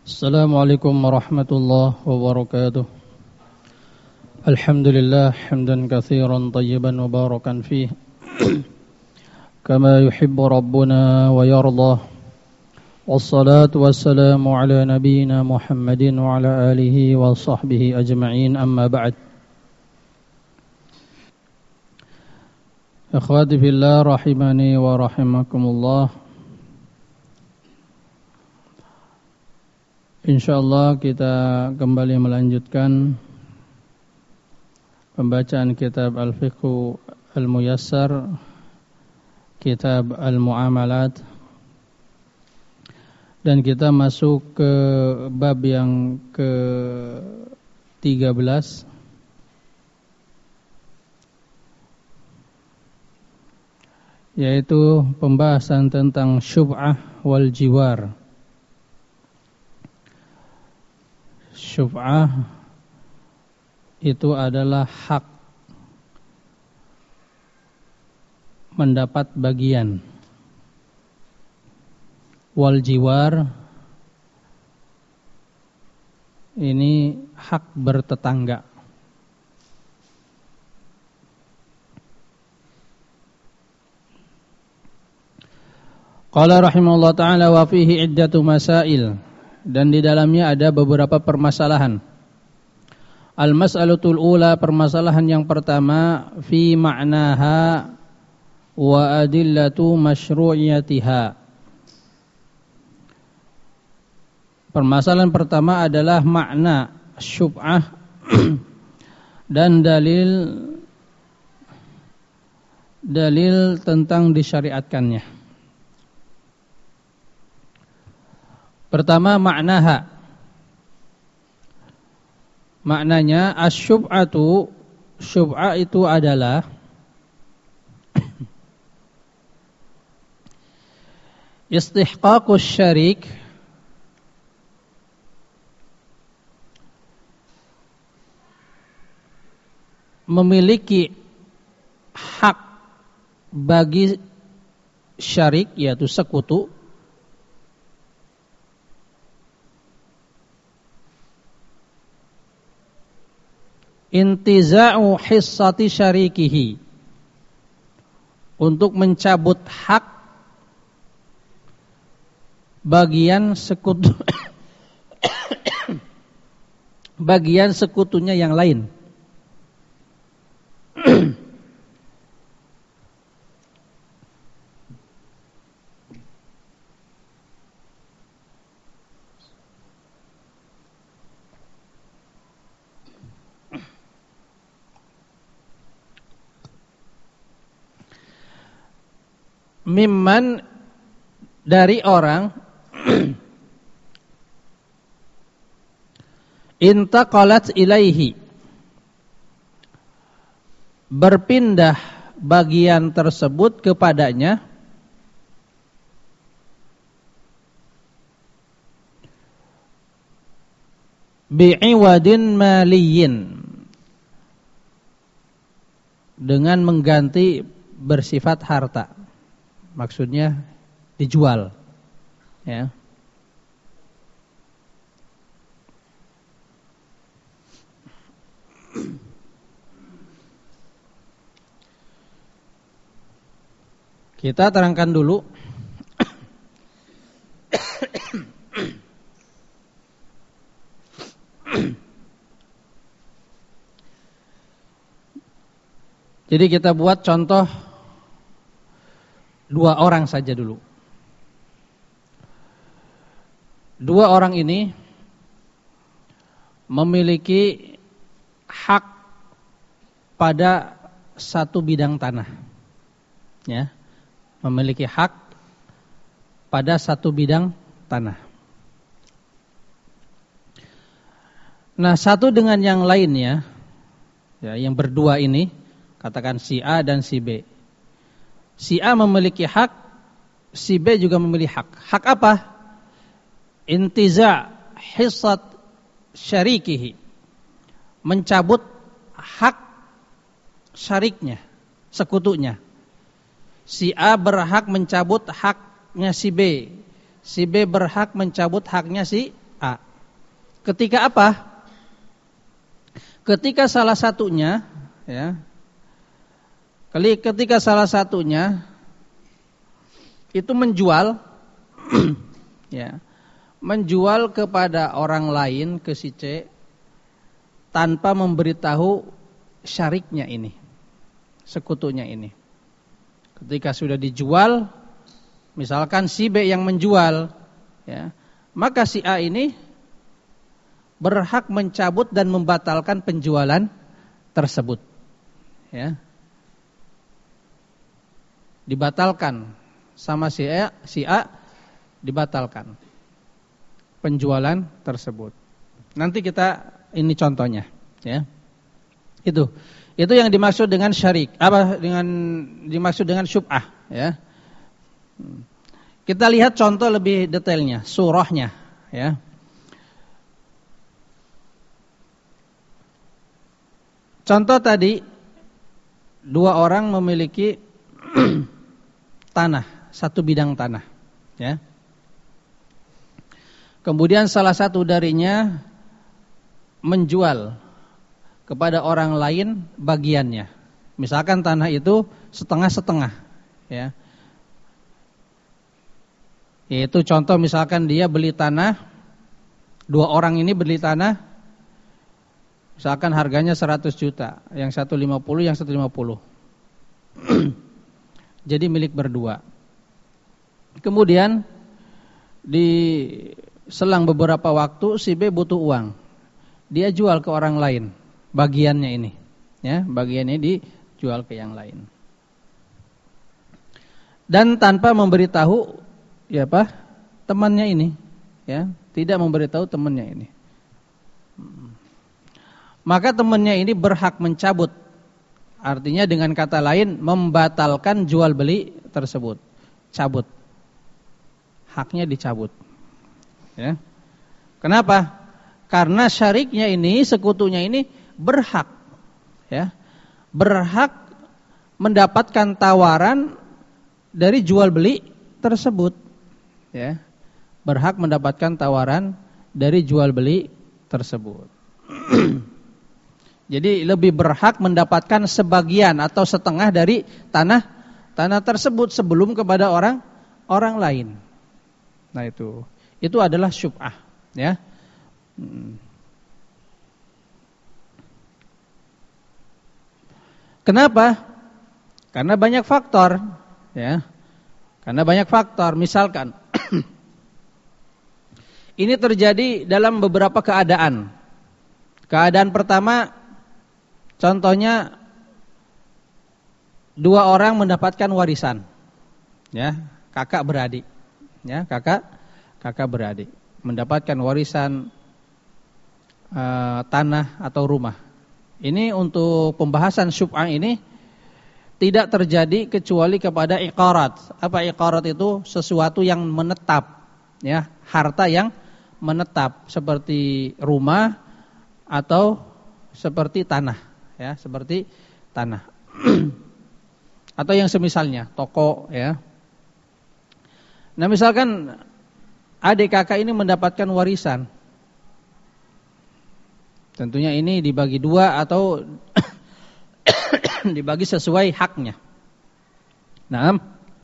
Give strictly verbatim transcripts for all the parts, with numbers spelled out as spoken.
Assalamualaikum warahmatullahi wabarakatuh. Alhamdulillah hamdan katsiran tayyiban mubarakan fih kama yuhibbu rabbuna wa yardah. Wassalatu wassalamu ala nabiyyina Muhammadin wa ala alihi wa sahbihi ajma'in, amma ba'd. Akhwati fillah rahimani wa rahimakumullah. InsyaAllah kita kembali melanjutkan pembacaan kitab Al-Fiqhu Al-Muyassar, kitab Al-Muamalat, dan kita masuk ke bab yang ke tiga belas, yaitu pembahasan tentang syub'ah wal jiwar. Syub'ah itu adalah hak mendapat bagian. Wal jiwar ini hak bertetangga. Qala rahimahullah ta'ala wa fihi iddatu masail. Dan di dalamnya ada beberapa permasalahan. Al-mas'alatul ula, permasalahan yang pertama, fi ma'naha wa adillatu masyru'iyatiha. Permasalahan pertama adalah makna syub'ah dan dalil dalil tentang disyariatkannya. Pertama, maknaha. Maknanya asyub'atu, syub'ah itu adalah istihqaqus syarik, memiliki hak bagi syarik, yaitu sekutu, intiza'u hissati syarikihi, untuk mencabut hak bagian sekutu bagian sekutunya yang lain. Mimman, dari orang intaqalat ilaihi, berpindah bagian tersebut kepadanya, bi'iwadin maliyin, dengan mengganti bersifat harta. Maksudnya dijual, ya. Kita terangkan dulu jadi kita buat contoh dua orang saja dulu. Dua orang ini memiliki hak pada satu bidang tanah, ya, memiliki hak pada satu bidang tanah. Nah, satu dengan yang lainnya, ya, yang berdua ini, katakan si A dan si B. Si A memiliki hak, si B juga memiliki hak. Hak apa? Intiza' hissat syarikihi, mencabut hak syariknya, sekutunya. Si A berhak mencabut haknya si B, si B berhak mencabut haknya si A. Ketika apa? Ketika salah satunya, ya, ketika salah satunya itu menjual, ya, menjual kepada orang lain, ke si C, tanpa memberitahu syariknya ini, sekutunya ini. Ketika sudah dijual, misalkan si B yang menjual, ya, maka si A ini berhak mencabut dan membatalkan penjualan tersebut, ya. Dibatalkan sama si A, si A dibatalkan penjualan tersebut. Nanti kita ini contohnya, ya. Itu. Itu yang dimaksud dengan syarik. Apa dengan dimaksud dengan syubhah, ya. Kita lihat contoh lebih detailnya, surahnya, ya. Contoh tadi, dua orang memiliki tanah, satu bidang tanah, ya. Kemudian salah satu darinya menjual kepada orang lain bagiannya. Misalkan tanah itu setengah-setengah, ya. Yaitu contoh misalkan dia beli tanah, dua orang ini beli tanah, misalkan harganya seratus juta, yang satu lima puluh, yang satu lima puluh. Jadi milik berdua. Kemudian di selang beberapa waktu si B butuh uang. Dia jual ke orang lain bagiannya ini, ya, bagiannya dijual ke yang lain. Dan tanpa memberitahu, ya apa? Temannya ini, ya, tidak memberitahu temannya ini. Maka temannya ini berhak mencabut. Artinya dengan kata lain membatalkan jual beli tersebut. Cabut. Haknya dicabut. Ya. Kenapa? Karena syariknya ini, sekutunya ini berhak, ya. Berhak mendapatkan tawaran dari jual beli tersebut, ya. Berhak mendapatkan tawaran dari jual beli tersebut. Jadi lebih berhak mendapatkan sebagian atau setengah dari tanah tanah tersebut sebelum kepada orang orang lain. Nah itu, itu adalah syubhah, ya. Hmm. Kenapa? Karena banyak faktor, ya. Karena banyak faktor. Misalkan ini terjadi dalam beberapa keadaan. Keadaan pertama, contohnya dua orang mendapatkan warisan, ya, kakak beradik, ya, kakak kakak beradik mendapatkan warisan e, tanah atau rumah. Ini untuk pembahasan syubhah ini tidak terjadi kecuali kepada iqarat. Apa iqarat itu? Sesuatu yang menetap, ya, harta yang menetap seperti rumah atau seperti tanah, ya, seperti tanah. Atau yang semisalnya, toko, ya. Nah, misalkan adik kakak ini mendapatkan warisan. Tentunya ini dibagi dua atau dibagi sesuai haknya. Nah,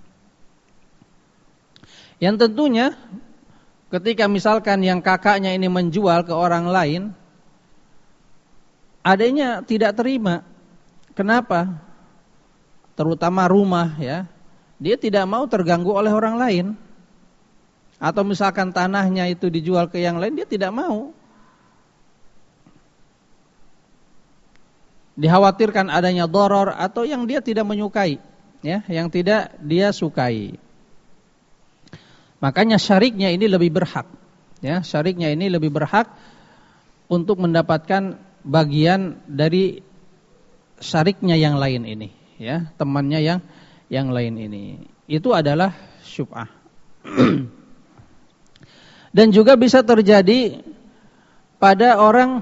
yang tentunya ketika misalkan yang kakaknya ini menjual ke orang lain, adanya tidak terima. Kenapa? Terutama rumah, ya. Dia tidak mau terganggu oleh orang lain. Atau misalkan tanahnya itu dijual ke yang lain, dia tidak mau. Dikhawatirkan adanya doror atau yang dia tidak menyukai, ya, yang tidak dia sukai. Makanya syariknya ini lebih berhak, ya, syariknya ini lebih berhak untuk mendapatkan bagian dari syariknya yang lain ini, ya, temannya yang yang lain ini. Itu adalah syubhah. Dan juga bisa terjadi pada orang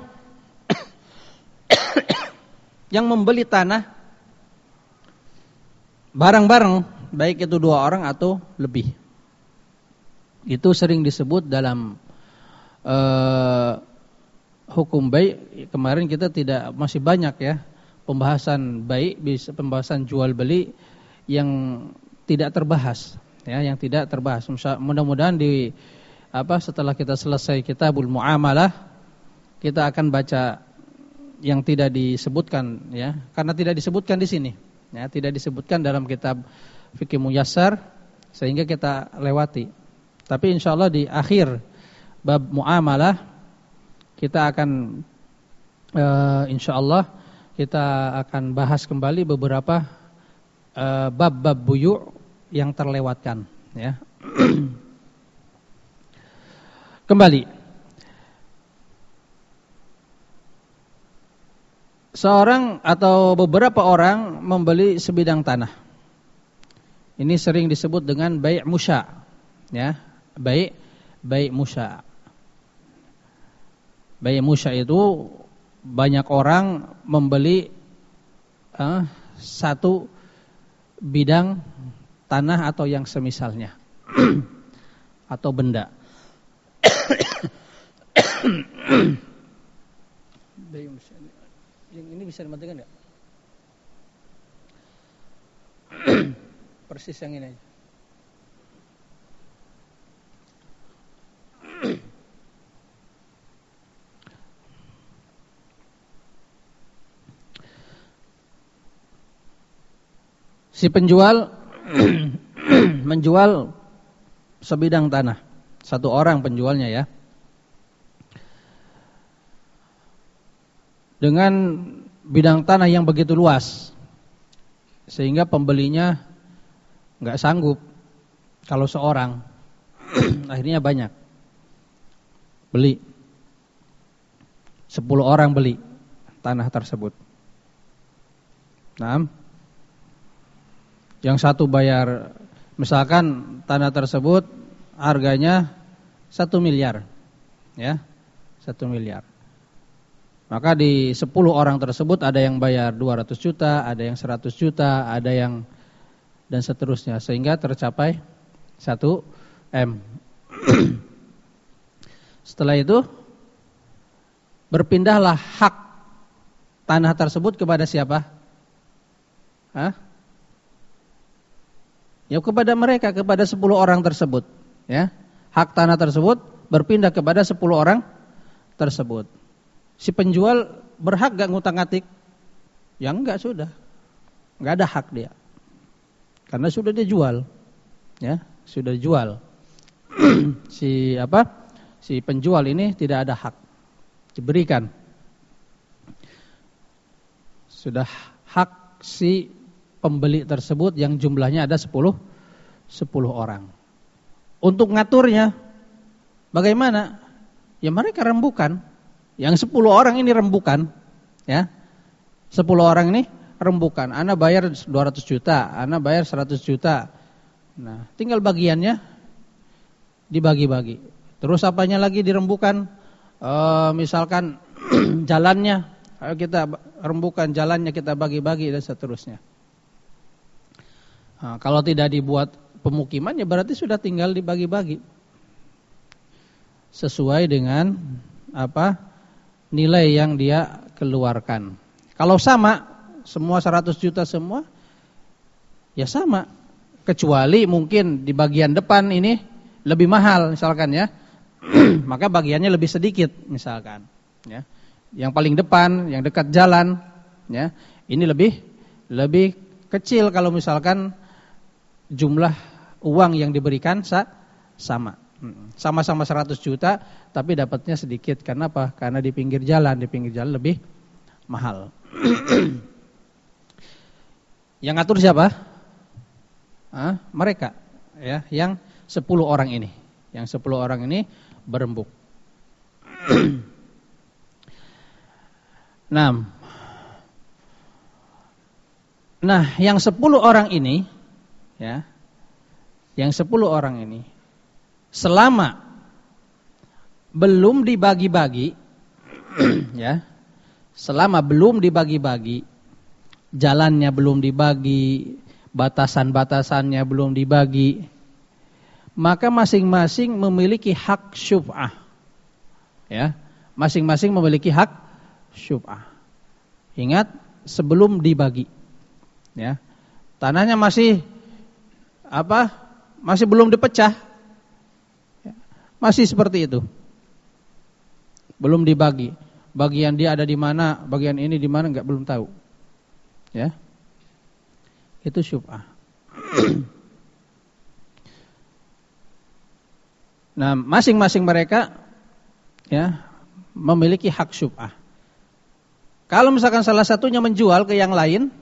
yang membeli tanah bareng-bareng, baik itu dua orang atau lebih. Itu sering disebut dalam uh, hukum bai' kemarin kita tidak masih banyak ya pembahasan bai', bisa pembahasan jual beli yang tidak terbahas ya, yang tidak terbahas. Mudah-mudahan di apa setelah kita selesai Kitabul Muamalah kita akan baca yang tidak disebutkan ya, karena tidak disebutkan di sini ya, tidak disebutkan dalam kitab Fikih Muyassar sehingga kita lewati. Tapi insyaallah di akhir bab muamalah kita akan e, insyaallah kita akan bahas kembali beberapa e, bab-bab buyu' yang terlewatkan ya. Kembali, seorang atau beberapa orang membeli sebidang tanah. Ini sering disebut dengan bai' musya' ya, bai' bai' musya'. Bai' musya' itu banyak orang membeli uh, satu bidang tanah atau yang semisalnya atau benda. Bai' musya'. Yang ini bisa dimatikan enggak? Persis yang ini aja. Si penjual menjual sebidang tanah. Satu orang penjualnya ya. Dengan bidang tanah yang begitu luas sehingga pembelinya enggak sanggup kalau seorang. Akhirnya banyak beli, sepuluh orang beli tanah tersebut. Nah, yang satu bayar, misalkan tanah tersebut harganya satu miliar, ya, satu miliar. Maka di sepuluh orang tersebut ada yang bayar dua ratus juta, ada yang seratus juta, ada yang dan seterusnya sehingga tercapai satu M. Setelah itu berpindahlah hak tanah tersebut kepada siapa? Hah? Ya kepada mereka, kepada sepuluh orang tersebut, ya. Hak tanah tersebut berpindah kepada sepuluh orang tersebut. Si penjual berhak enggak ngutang-atik? Ya enggak, sudah. Enggak ada hak dia. Karena sudah dia jual. Ya, sudah jual. si apa? Si penjual ini tidak ada hak diberikan. Sudah hak si pembeli tersebut yang jumlahnya ada sepuluh orang. Untuk ngaturnya bagaimana? Ya mereka rembukan. Yang sepuluh orang ini rembukan, ya. sepuluh orang ini rembukan. Ana bayar dua ratus juta, ana bayar seratus juta. Nah, tinggal bagiannya dibagi-bagi. Terus apanya lagi dirembukan? E, misalkan jalannya, ayo kita rembukan jalannya, kita bagi-bagi dan seterusnya. Nah, kalau tidak dibuat pemukiman ya berarti sudah tinggal dibagi-bagi sesuai dengan apa nilai yang dia keluarkan. Kalau sama semua seratus juta semua ya sama, kecuali mungkin di bagian depan ini lebih mahal misalkan ya. Maka bagiannya lebih sedikit misalkan ya. Yang paling depan yang dekat jalan ya, ini lebih lebih kecil kalau misalkan jumlah uang yang diberikan sama. Sama-sama seratus juta tapi dapatnya sedikit. Karena apa? Karena di pinggir jalan, di pinggir jalan lebih mahal. Yang ngatur siapa? Ah, mereka ya, yang sepuluh orang ini. Yang sepuluh orang ini berembuk. Nah, nah yang sepuluh orang ini ya, yang sepuluh orang ini selama belum dibagi-bagi ya, selama belum dibagi-bagi, jalannya belum dibagi, batasan-batasannya belum dibagi, maka masing-masing memiliki hak syuf'ah. Ya, Masing-masing memiliki hak syub'ah. Ingat, sebelum dibagi, ya, tanahnya masih apa? Masih belum dipecah, masih seperti itu, belum dibagi. Bagian dia ada di mana, bagian ini di mana, nggak belum tahu, ya. Itu syub'ah. Nah, masing-masing mereka, ya, memiliki hak syub'ah. Kalau misalkan salah satunya menjual ke yang lain,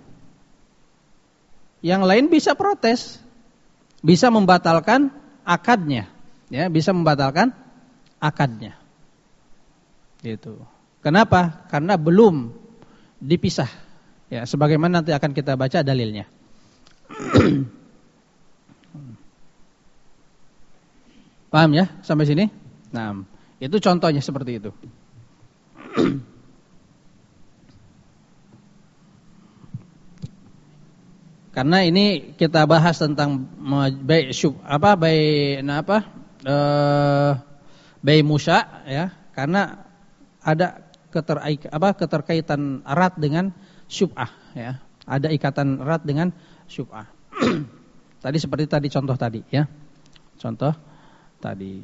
yang lain bisa protes, bisa membatalkan akadnya, ya, bisa membatalkan akadnya. Gitu. Kenapa? Karena belum dipisah. Ya, sebagaimana nanti akan kita baca dalilnya. Paham ya sampai sini? Nah, itu contohnya seperti itu. Karena ini kita bahas tentang bai' syub apa bai' nah apa? Eh bai' musya, ya. Karena ada keter apa keterkaitan erat dengan syub'ah, ya. Ada ikatan erat dengan syub'ah. Tadi seperti tadi contoh tadi, ya. Contoh tadi.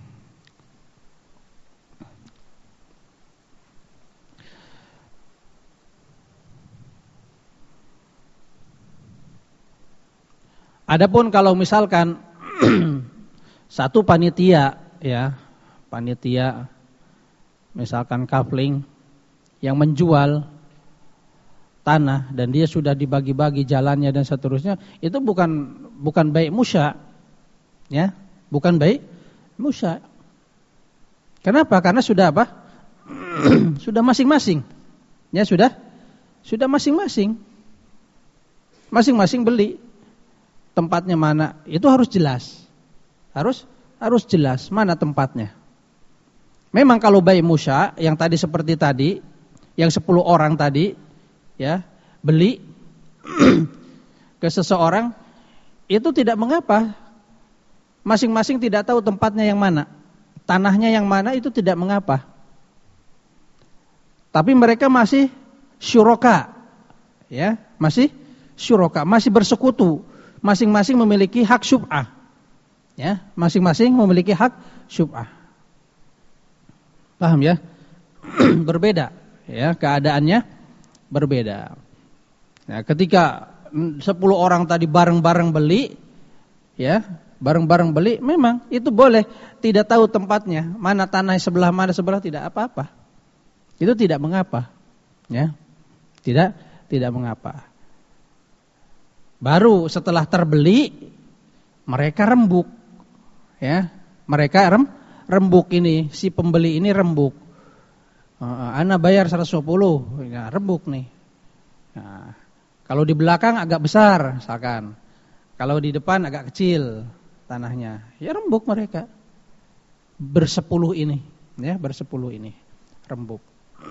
Adapun kalau misalkan satu panitia, ya, panitia misalkan kafling yang menjual tanah dan dia sudah dibagi-bagi jalannya dan seterusnya, itu bukan bukan bai' musya, ya, bukan bai' musya. Kenapa? Karena sudah apa? Sudah masing-masing, ya, sudah sudah masing-masing, masing-masing beli. Tempatnya mana? Itu harus jelas, harus harus jelas mana tempatnya. Memang kalau bai' musya yang tadi seperti tadi, yang sepuluh orang tadi, ya, beli ke seseorang, itu tidak mengapa. Masing-masing tidak tahu tempatnya yang mana, tanahnya yang mana, itu tidak mengapa. Tapi mereka masih syuraka, ya, masih syuraka, masih bersekutu. Masing-masing memiliki hak syub'ah, ya, masing-masing memiliki hak syub'ah. Paham ya? Berbeda, ya, keadaannya berbeda. Nah, ketika sepuluh orang tadi bareng-bareng beli, ya, bareng-bareng beli, memang itu boleh tidak tahu tempatnya, mana tanah sebelah mana sebelah, tidak apa-apa. Itu tidak mengapa, ya. Tidak tidak mengapa. Baru setelah terbeli mereka rembuk, ya. Mereka rem, rembuk ini, si pembeli ini rembuk. Uh, ana bayar seratus lima puluh, ya, rembuk nih. Nah, kalau di belakang agak besar misalkan. Kalau di depan agak kecil tanahnya, ya rembuk mereka. Bersepuluh ini, ya, bersepuluh ini rembuk.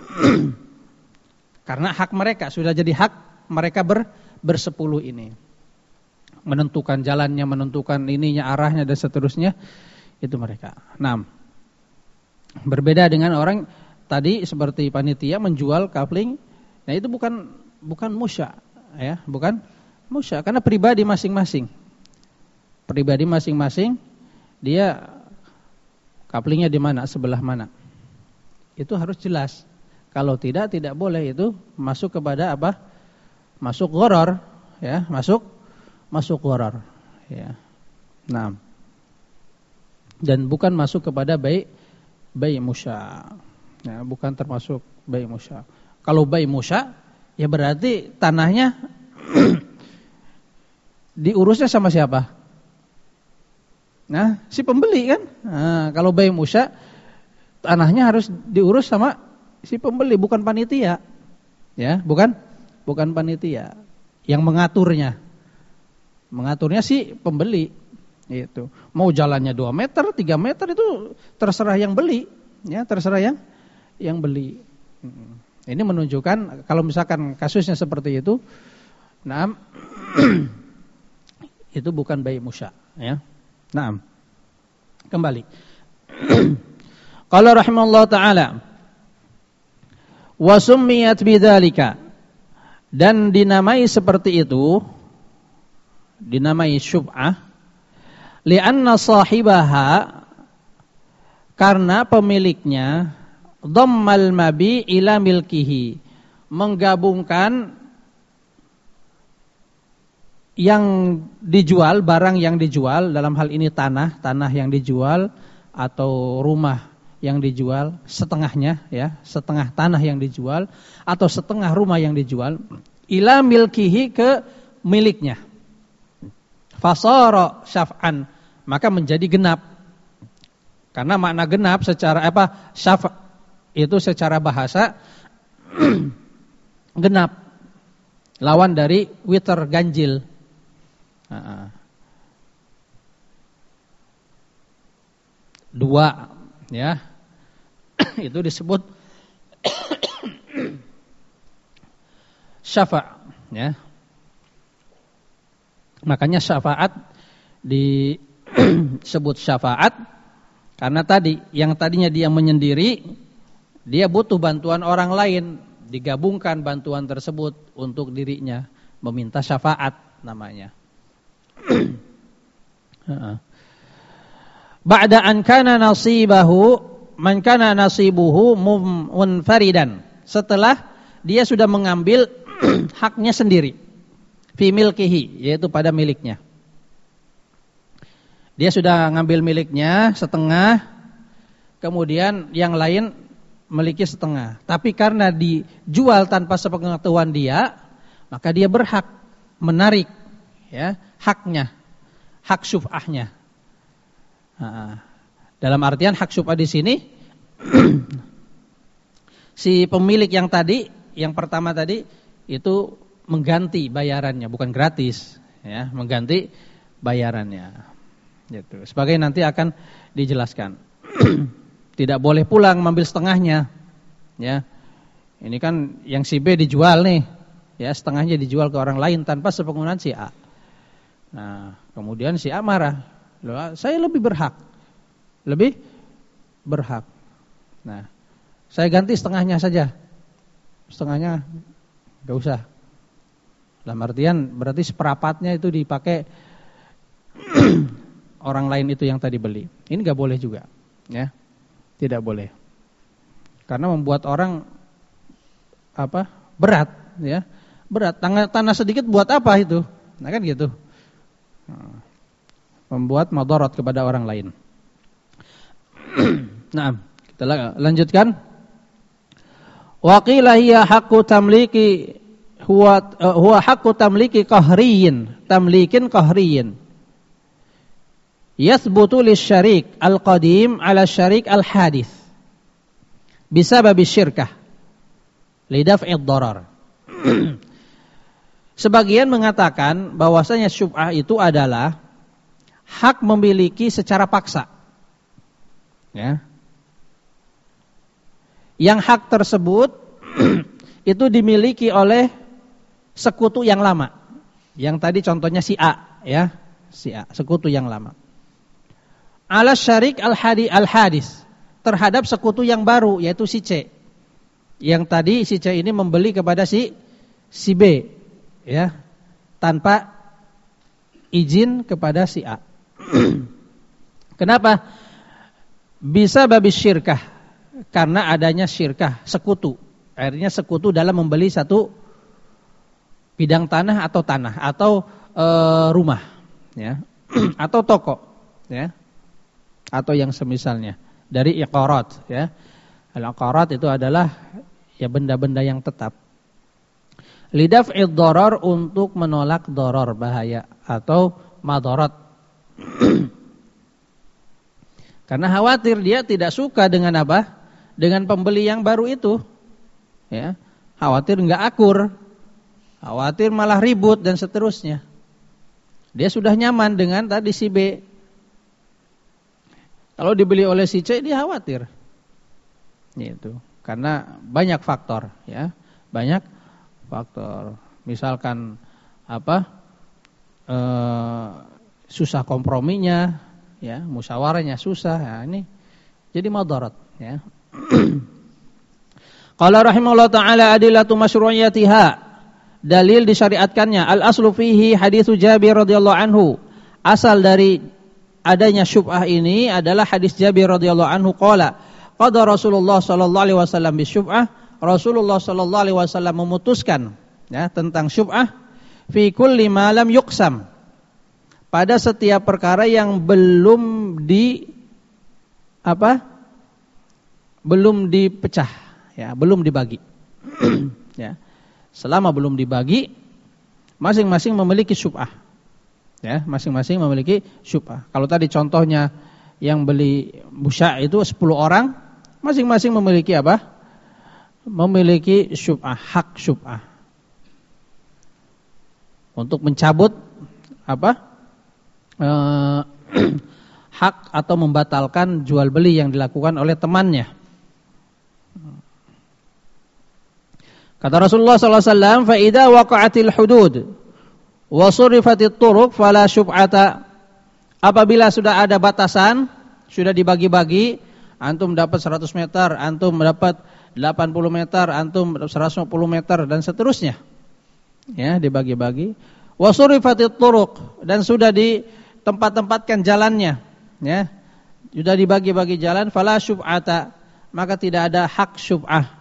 Karena hak mereka sudah jadi hak mereka ber bersepuluh ini, menentukan jalannya, menentukan ininya, arahnya dan seterusnya, itu mereka. Nah, berbeda dengan orang tadi seperti panitia menjual kafling, nah itu bukan bukan musya, ya, bukan musya, karena pribadi masing-masing, pribadi masing-masing, dia kaflingnya di mana, sebelah mana, itu harus jelas. Kalau tidak, tidak boleh itu masuk kepada apa? Masuk gharar, ya, masuk masuk gharar, ya. Nah, dan bukan masuk kepada bai' bai' musya, ya, bukan termasuk bai' musya. Kalau bai' musya, ya berarti tanahnya diurusnya sama siapa? Nah, si pembeli kan. Nah, kalau bai' musya, tanahnya harus diurus sama si pembeli, bukan panitia, ya, bukan bukan panitia yang mengaturnya. Mengaturnya si pembeli. Itu. Mau jalannya dua meter, tiga meter itu terserah yang beli, ya, terserah yang yang beli. Ini menunjukkan kalau misalkan kasusnya seperti itu, nah itu bukan bai' musya, ya. Naam. Kembali. Qala rahimallahu taala, Wa summiyat bidzalika, dan dinamai seperti itu, dinamai syub'ah, li'anna sahibaha, karena pemiliknya dhammal mabi ila milkihi, menggabungkan yang dijual, barang yang dijual, dalam hal ini tanah, tanah yang dijual atau rumah yang dijual, setengahnya ya, setengah tanah yang dijual atau setengah rumah yang dijual, ila milkihi, ke miliknya. Fasara syaf'an, maka menjadi genap. Karena makna genap secara apa? Syaf' itu secara bahasa genap. Lawan dari witr, ganjil. Dua, ya. Itu disebut syafa', ya. Makanya syafaat disebut syafaat karena tadi yang tadinya dia menyendiri, dia butuh bantuan orang lain, digabungkan bantuan tersebut untuk dirinya, meminta syafaat namanya. Ba'da an kana nasibahu man kana nasibuhu munfaridan, setelah dia sudah mengambil haknya sendiri, fi milkihi, yaitu pada miliknya. Dia sudah ngambil miliknya setengah, kemudian yang lain memiliki setengah. Tapi karena dijual tanpa sepengetahuan dia, maka dia berhak menarik, ya, haknya, hak syuf'ahnya. Nah, dalam artian hak syuf'ah di sini si pemilik yang tadi, yang pertama tadi itu mengganti bayarannya, bukan gratis, ya, mengganti bayarannya. Gitu. Sebagai nanti akan dijelaskan. Tidak boleh pulang mengambil setengahnya, ya. Ini kan yang si B dijual nih, ya, setengahnya dijual ke orang lain tanpa sepengetahuan si A. Nah, kemudian si A marah, loh, saya lebih berhak, lebih berhak. Nah, saya ganti setengahnya saja, setengahnya nggak usah. Dalam artian berarti seperempatnya itu dipakai orang lain itu yang tadi beli. Ini nggak boleh juga, ya, tidak boleh. Karena membuat orang apa? Berat, ya, berat. Tanah, tanah sedikit buat apa itu? Nah kan gitu. Membuat madarat kepada orang lain. Nah, kita lanjutkan. Wa qila hiya haqqu tamliki huwa uh, huwa haqqu tamliki qahriyin, tamlikin qahriyin. Yathbutu lisyarik al-qadim ala syarik al-hadith bisababi syirkah lidaf'id darar. Sebagian mengatakan bahwasanya syubhah itu adalah hak memiliki secara paksa, ya. Yang hak tersebut itu dimiliki oleh sekutu yang lama. Yang tadi contohnya si A, ya, si A, sekutu yang lama. Ala syarik al-hadi al-hadis, terhadap sekutu yang baru yaitu si C. Yang tadi si C ini membeli kepada si si B, ya, tanpa izin kepada si A. Kenapa? Bisa babi syirkah, karena adanya syirkah, sekutu. Akhirnya sekutu dalam membeli satu bidang tanah atau tanah atau e, rumah, ya, atau toko, ya, atau yang semisalnya dari iqarat, ya. Al-iqarat itu adalah ya benda-benda yang tetap. Lidaf'id darar, untuk menolak darar, bahaya atau madarat. Karena khawatir, dia tidak suka dengan apa? Dengan pembeli yang baru itu, ya. Khawatir enggak akur, khawatir malah ribut dan seterusnya. Dia sudah nyaman dengan tadi si B. Kalau dibeli oleh si C, dia khawatir. Gitu. Karena banyak faktor, ya. Banyak faktor. Misalkan apa? E, susah komprominya, ya, musyawarahnya susah. Ya, ini jadi madarat, ya. Qala rahimahullah ta'ala adillatu masyru'iyatiha, dalil disyariatkannya. Al-aslu fihi haditsu Jabir radhiyallahu anhu. Asal dari adanya syubhah ini adalah hadis Jabir radhiyallahu anhu qala qada Rasulullah sallallahu alaihi wasallam bisyubhah. Rasulullah sallallahu alaihi wasallam memutuskan ya tentang syubhah fi kulli ma lam yuqsam, pada setiap perkara yang belum di apa? belum dipecah, ya, belum dibagi. Ya. Selama belum dibagi, masing-masing memiliki syubhah. Ya, masing-masing memiliki syubhah. Kalau tadi contohnya yang beli busya itu sepuluh orang, masing-masing memiliki apa? Memiliki syubhah, hak syubhah. Untuk mencabut apa? Eh, hak atau membatalkan jual beli yang dilakukan oleh temannya. Kata Rasulullah sallallahu alaihi wasallam, "Fa idza waqa'atil hudud wa surifatit turuq fala syub'ata." Apabila sudah ada batasan, sudah dibagi-bagi, antum dapat seratus meter, antum mendapat delapan puluh meter, antum seratus lima puluh meter dan seterusnya. Ya, dibagi-bagi. Wa surifatit turuq, dan sudah ditempat-tempatkan jalannya, ya. Sudah dibagi-bagi jalan, fala syub'ata, maka tidak ada hak syub'ah.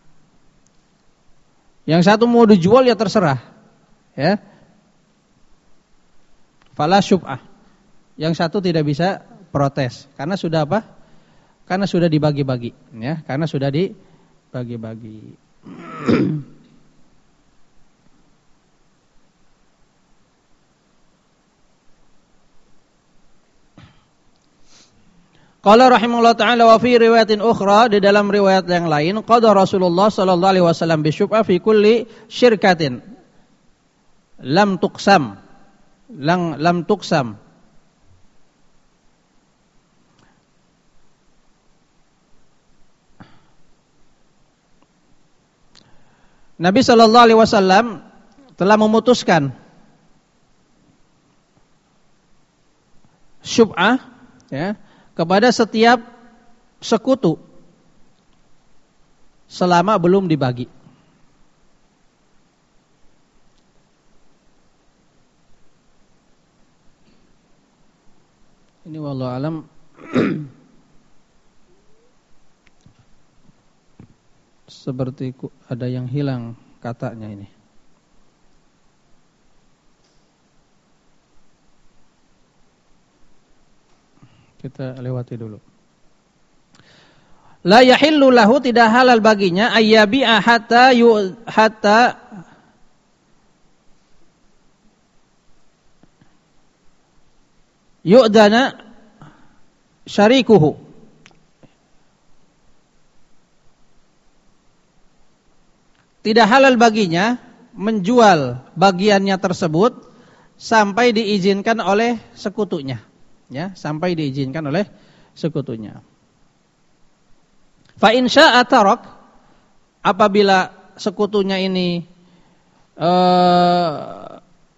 Yang satu mau dijual ya terserah, ya. Fala syub'ah. Yang satu tidak bisa protes karena sudah apa? Karena sudah dibagi-bagi, ya. Karena sudah dibagi-bagi. Qala rahimahullah ta'ala wa fi riwayatin ukhra, di dalam riwayat yang lain, qada Rasulullah sallallahu alaihi wasallam bi syub'ah fi kulli syirkatin lam tuqsam, lam lam tuqsam. Nabi sallallahu alaihi wasallam telah memutuskan syub'ah, ya, kepada setiap sekutu selama belum dibagi. Ini wallahu alam seperti ada yang hilang katanya ini. Kita lewati dulu. La yahillu lahu, tidak halal baginya, ayyabi'a hatta yu hatta yu'dana syarikuhu. Tidak halal baginya menjual bagiannya tersebut sampai diizinkan oleh sekutunya. Ya, sampai diizinkan oleh sekutunya. Fa in syaa tarak, apabila sekutunya ini uh,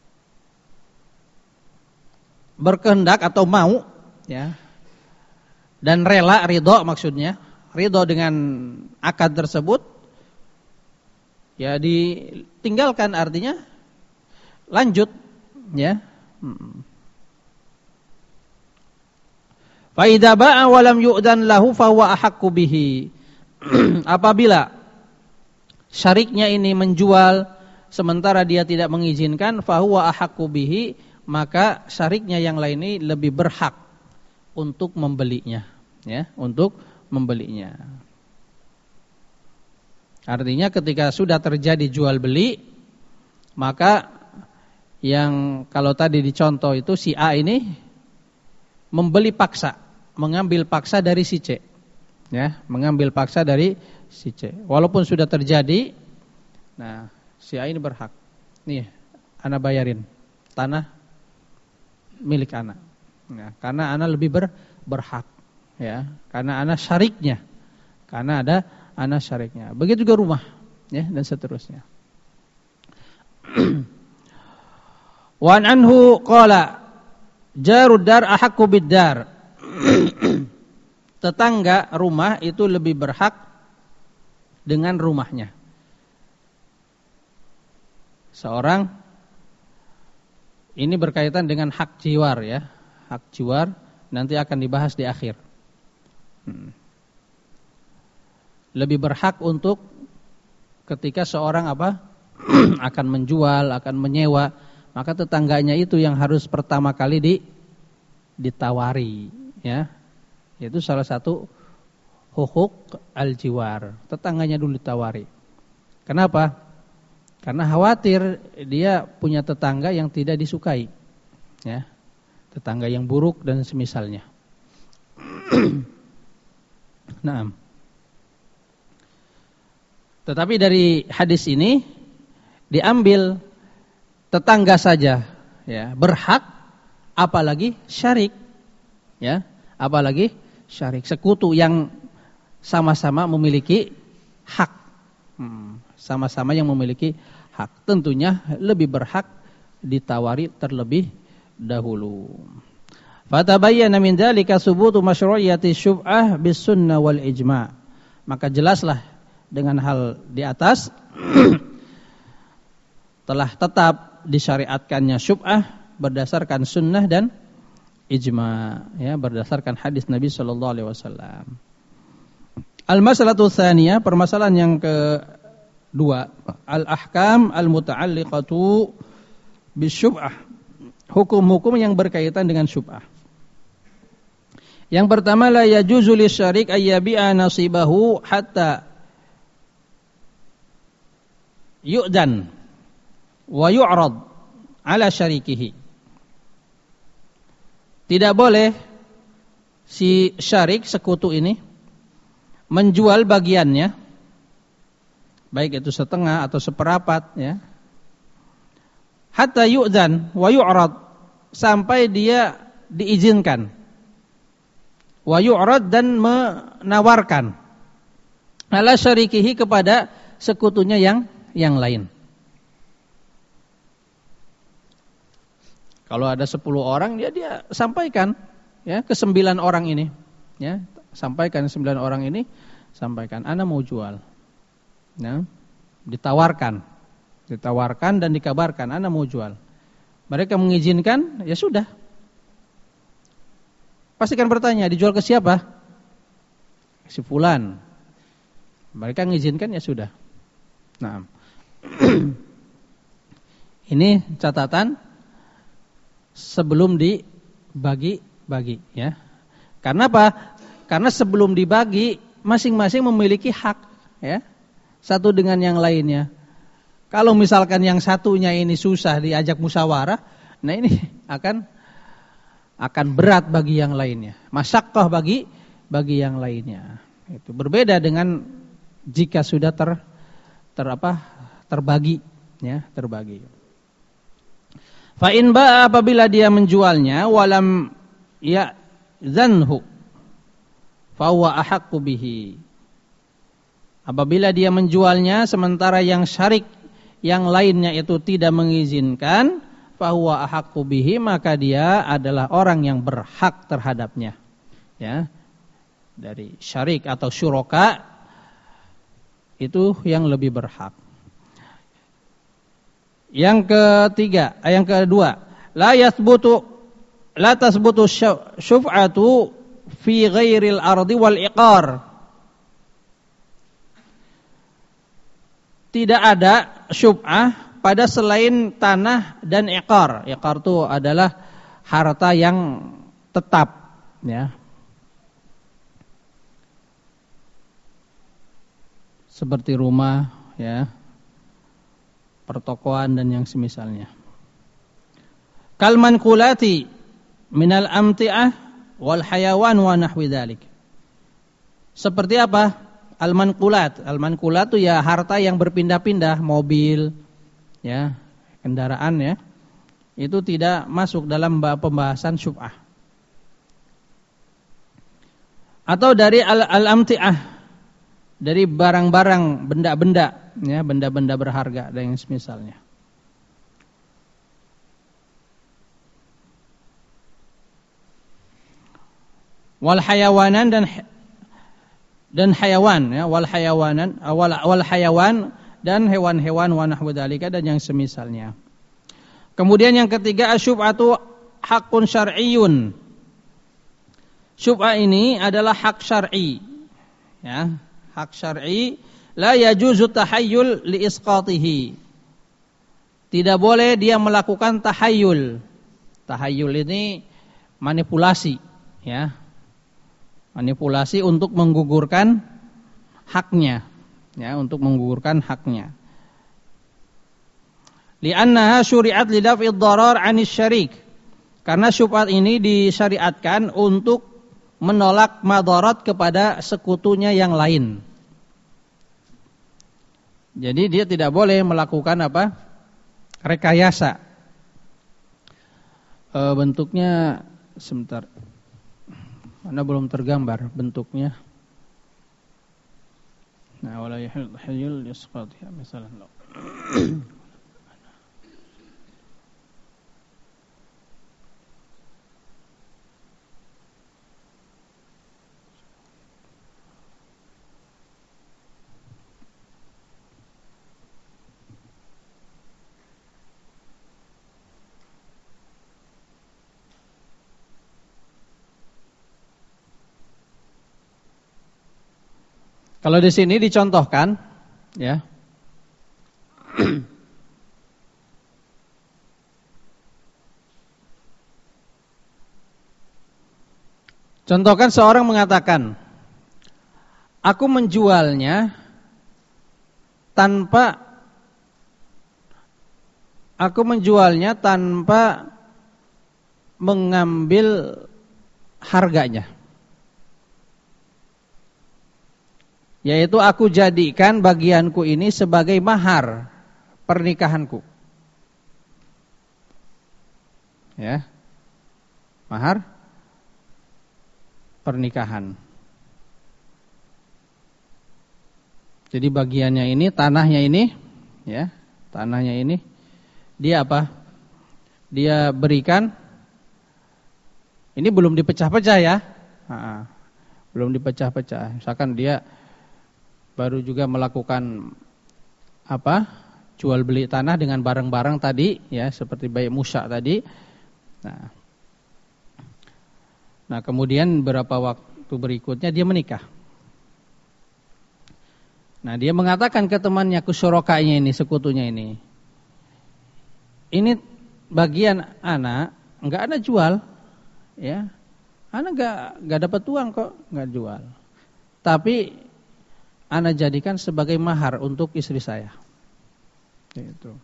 berkehendak atau mau, ya, dan rela, ridho maksudnya, ridho dengan akad tersebut, ya ditinggalkan, artinya lanjut, ya. Hmm. Fa idza ba'a wa lam yu'dan lahu fa huwa ahaqqu bihi. Apabila syariknya ini menjual sementara dia tidak mengizinkan, fa huwa ahaqqu bihi, maka syariknya yang lain ini lebih berhak untuk membelinya, ya, untuk membelinya. Artinya ketika sudah terjadi jual beli, maka yang kalau tadi dicontoh itu si A ini membeli paksa, mengambil paksa dari si C, ya, mengambil paksa dari si C. Walaupun sudah terjadi, nah si A ini berhak. Nih, ana bayarin tanah milik ana. Nah, karena ana lebih ber, berhak, ya, karena ana syariknya, karena ada ana syariknya. Begitu juga rumah, ya, dan seterusnya. Wa anhu qala jarud dar ahaqqu bid-dar. Tetangga rumah itu lebih berhak dengan rumahnya. Seorang ini berkaitan dengan hak jiwar ya. Hak jiwar nanti akan dibahas di akhir. Hmm. Lebih berhak untuk ketika seorang apa akan menjual, akan menyewa, maka tetangganya itu yang harus pertama kali di ditawari ya. Itu salah satu hukuk al-jiwar. Tetangganya dulu ditawari. Kenapa? Karena khawatir dia punya tetangga yang tidak disukai. Ya. Tetangga yang buruk dan semisalnya. Naam. Tetapi dari hadis ini diambil tetangga saja ya, berhak, apalagi syarik. Ya, apalagi syarik, sekutu yang sama-sama memiliki hak. Hmm, sama-sama yang memiliki hak. Tentunya lebih berhak ditawari terlebih dahulu. Fatabayyana min dzalika subutu masyru'iyyati syub'ah bis sunnah wal ijma'. Maka jelaslah dengan hal di atas telah tetap disyariatkannya syub'ah berdasarkan sunnah dan ijma', ya, berdasarkan hadis Nabi sallallahu alaihi wasallam. Al-mas'alatu tsaniyah, permasalahan yang kedua, al-ahkam al-muta'alliqatu bisyub'ah, hukum-hukum yang berkaitan dengan syub'ah. Yang pertama, la yajuzu lisyarik ayyabi'a nasibahu hatta yu'dan wa yu'rad ala syarikihi. Tidak boleh si syarik, sekutu ini menjual bagiannya, baik itu setengah atau seperapat ya, hatta yu'dan wa yu'rad, sampai dia diizinkan, wa yu'rad, dan menawarkan, ala syarikihi, kepada sekutunya yang yang lain. Kalau ada sepuluh orang, dia dia sampaikan ya ke sembilan orang ini, ya, sampaikan sembilan orang ini, sampaikan ana mau jual. Ya, ditawarkan. Ditawarkan dan dikabarkan ana mau jual. Mereka mengizinkan, ya sudah. Pastikan bertanya, dijual ke siapa? Si fulan. Mereka mengizinkan, ya sudah. Nah, ini catatan sebelum dibagi-bagi ya. Karena apa? Karena sebelum dibagi masing-masing memiliki hak ya, satu dengan yang lainnya. Kalau misalkan yang satunya ini susah diajak musyawarah, nah ini akan akan berat bagi yang lainnya. Masyaqqah bagi bagi yang lainnya. Itu berbeda dengan jika sudah ter ter apa? terbagi ya, terbagi. Fa in ba'a, apabila dia menjualnya, walam ya zanhu fa huwa ahaqqu bihi. Apabila dia menjualnya sementara yang syarik yang lainnya itu tidak mengizinkan, fa huwa ahaqqu bihi, maka dia adalah orang yang berhak terhadapnya. Ya. Dari syarik atau syuraka itu yang lebih berhak. Yang ketiga, yang kedua, la yathbutu la tasbutu syuf'atu fi ghairil ardi wal iqar. Tidak ada syub'ah pada selain tanah dan iqar. Iqar itu adalah harta yang tetap, ya. Seperti rumah, ya, pertokoan dan yang semisalnya. Kal manqulati minal amti'ah wal hayawan wa nahwi dzalik. Seperti apa? Al manqulat. Al manqulat itu ya harta yang berpindah-pindah, mobil, ya, kendaraan ya. Itu tidak masuk dalam pembahasan syub'ah. Atau dari al al-amti'ah, dari barang-barang, benda-benda, ya, benda-benda berharga dan yang semisalnya. Wal hayawanan, dan dan hayawan ya, wal hayawanan wal, wal hayawan dan hewan-hewan wa nahwu dzalika dan yang semisalnya. Kemudian yang ketiga asyubhatu haqqun syar'iyyun. Syubhah ini adalah hak syar'i. Ya, hak syar'i la yajuzu tahayyul li isqatihi. Tidak boleh dia melakukan tahayyul. Tahayyul ini manipulasi, ya. Manipulasi untuk menggugurkan haknya, ya, untuk menggugurkan haknya. Li'annaha syuri'at li daf'id dharar 'anis syarik. Karena syubhat ini disyariatkan untuk menolak madarat kepada sekutunya yang lain. Jadi dia tidak boleh melakukan apa? Rekayasa. E, bentuknya sebentar. Mana belum tergambar bentuknya. Nah, wala yahil yasqat ya misalnya. Kalau di sini dicontohkan, ya. Contohkan seorang mengatakan, aku menjualnya tanpa aku menjualnya tanpa mengambil harganya. Yaitu aku jadikan bagianku ini sebagai mahar pernikahanku. Ya. Mahar pernikahan. Jadi bagiannya ini, tanahnya ini, ya, tanahnya ini dia apa? Dia berikan. Ini belum dipecah-pecah ya. Ha-ha. Belum dipecah-pecah. Misalkan dia baru juga melakukan apa? Jual beli tanah dengan barang-barang tadi, ya, seperti bai' musya tadi. Nah. Nah, kemudian beberapa waktu berikutnya dia menikah. Nah, dia mengatakan ke temannya, ke syurakanya ini, sekutunya ini, ini bagian anak enggak ana jual, ya. Ana enggak enggak dapat uang kok, enggak jual. Tapi ana jadikan sebagai mahar untuk istri saya. Itu.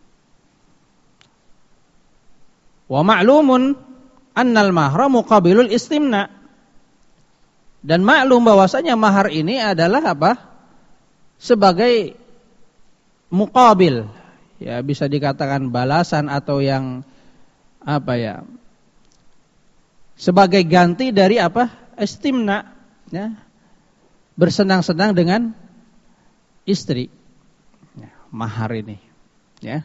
Wa ma'lumun annal mahra muqabilul istimna. Dan maklum bahwasanya mahar ini adalah apa? Sebagai muqabil. Ya, bisa dikatakan balasan atau yang apa ya? Sebagai ganti dari apa? Istimna, ya. Bersenang-senang dengan istri, ya, mahar ini, ya,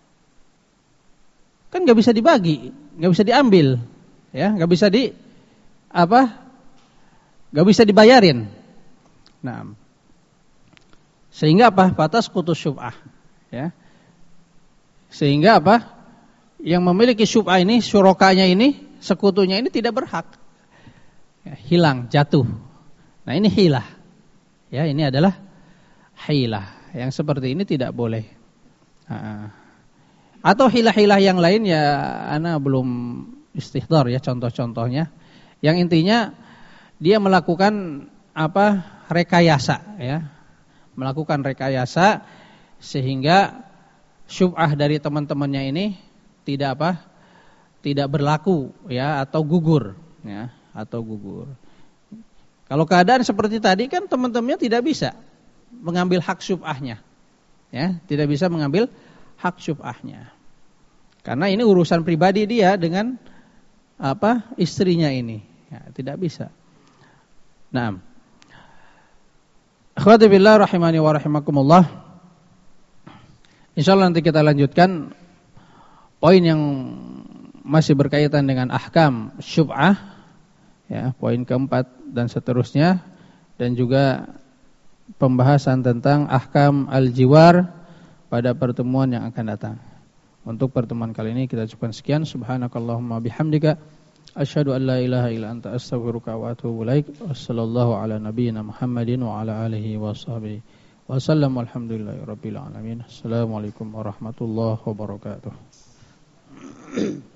kan nggak bisa dibagi, nggak bisa diambil, ya, nggak bisa di apa, nggak bisa dibayarin. Nah, sehingga apa? Batas kutus syub'ah, ya, sehingga apa? Yang memiliki syub'ah ini, syurakanya ini, sekutunya ini tidak berhak, ya, hilang, jatuh. Nah, ini hilah, ya, ini adalah hilah. Yang seperti ini tidak boleh. Atau hilah-hilah yang lain ya ana belum istihdar ya contoh-contohnya. Yang intinya dia melakukan apa? Rekayasa, ya. Melakukan rekayasa sehingga syub'ah dari teman-temannya ini tidak apa? Tidak berlaku, ya, atau gugur, ya, atau gugur. Kalau keadaan seperti tadi kan teman-temannya tidak bisa mengambil hak syub'ahnya, ya, tidak bisa mengambil hak syub'ahnya, karena ini urusan pribadi dia dengan apa istrinya ini, ya, tidak bisa. Naam. Akhwati billah rahimani wa rahimakumullah. Insyaallah nanti kita lanjutkan poin yang masih berkaitan dengan ahkam syub'ah, ya, poin keempat dan seterusnya, dan juga pembahasan tentang ahkam al-jiwar pada pertemuan yang akan datang. Untuk pertemuan kali ini kita cukupkan sekian. Subhanakallahumma bihamdika asyhadu an la ilaha illa anta astaghfiruka wa atubu ilaik. Wassallallahu ala nabiyyina Muhammadin wa ala alihi washabihi wasallam. Alhamdulillahirabbil alamin. Assalamualaikum warahmatullahi wabarakatuh.